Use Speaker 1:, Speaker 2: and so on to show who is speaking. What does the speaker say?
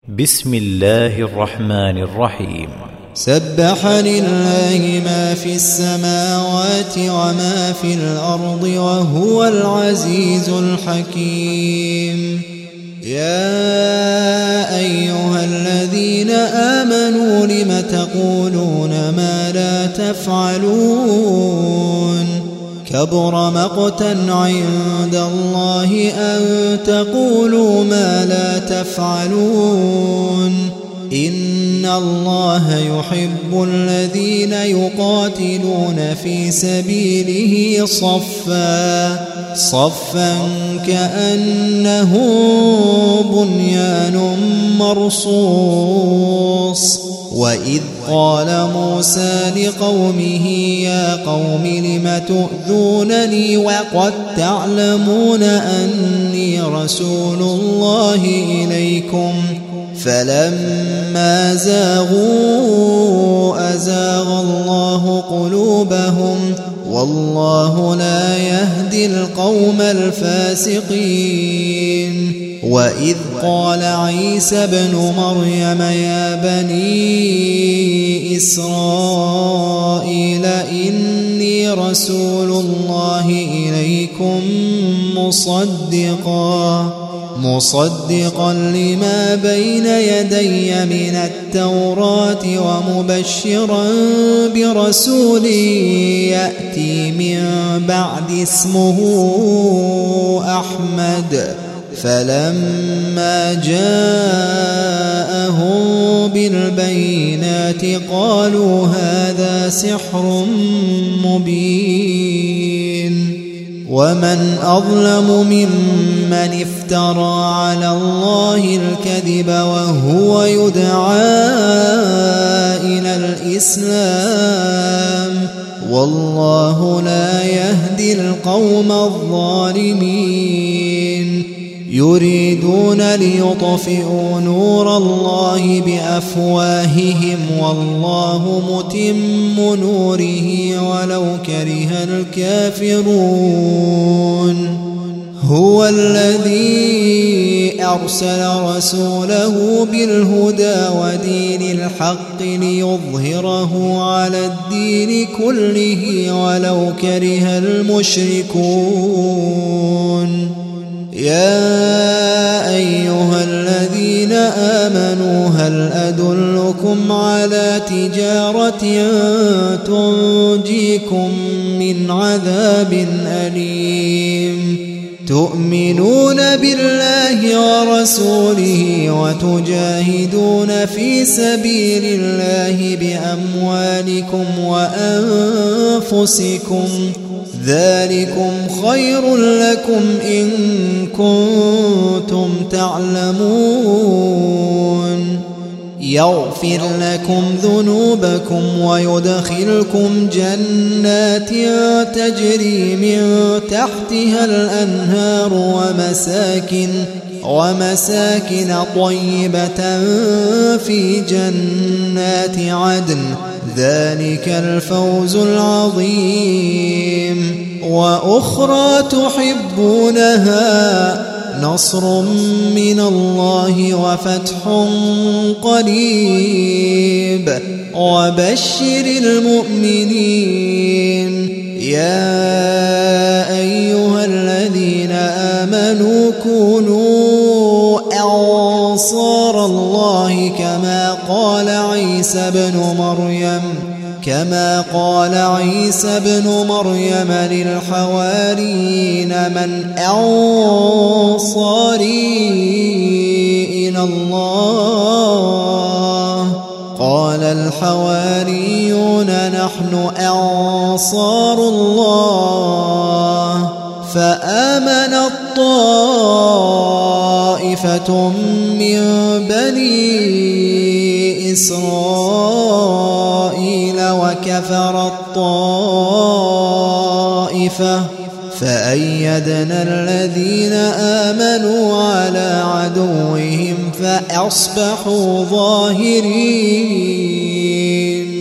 Speaker 1: بسم الله الرحمن الرحيم.
Speaker 2: سبح لله ما في السماوات وما في الأرض وهو العزيز الحكيم. يا أيها الذين آمنوا لم تقولون ما لا تفعلون؟ كبر مقتا عند الله أن تقولوا ما لا تفعلون. إن الله يحب الذين يقاتلون في سبيله صفا كأنه بنيان مرصوص. وإذ قال موسى لقومه يا قوم لم تؤذونني وقد تعلمون أني رسول الله إليكم؟ فلما زاغوا أزاغ الله قلوبهم والله لا يهدي القوم الفاسقين. وإذ قال عيسى ابن مريم يا بني إسرائيل إني رسول الله إليكم مصدقا لما بين يدي من التوراة ومبشرا برسول يأتي من بعد اسمه أحمد. فلما جاءهم بالبينات قالوا هذا سحر مبين. ومن أظلم ممن افترى على الله الكذب وهو يدعى إلى الإسلام والله لا يهدي القوم الظالمين. يريدون ليطفئوا نور الله بأفواههم والله متم نوره ولو كره الكافرون. هو الذي أرسل رسوله بالهدى ودين الحق ليظهره على الدين كله ولو كره المشركون. يا أيها الذين آمنوا هل أدلكم على تجارة تنجيكم من عذاب أليم؟ تؤمنون بالله ورسوله وتجاهدون في سبيل الله بأموالكم وأنفسكم ذلكم خير لكم إن كنتم تعلمون. يغفر لكم ذنوبكم ويدخلكم جنات تجري من تحتها الأنهار ومساكن طيبة في جنات عدن ذلك الفوز العظيم. وأخرى تحبونها نصر من الله وفتح قريب وبشر المؤمنين. يا أيها الذين آمنوا كونوا أنصار الله كما قال عيسى بن مريم للحواريين من أنصاري إلى الله؟ قال الحواريون نحن أنصار الله. فآمنت طائفة من بني إسرائيل وكفرت طائفة فأيدنا الذين آمنوا على عدوهم فأصبحوا ظاهرين.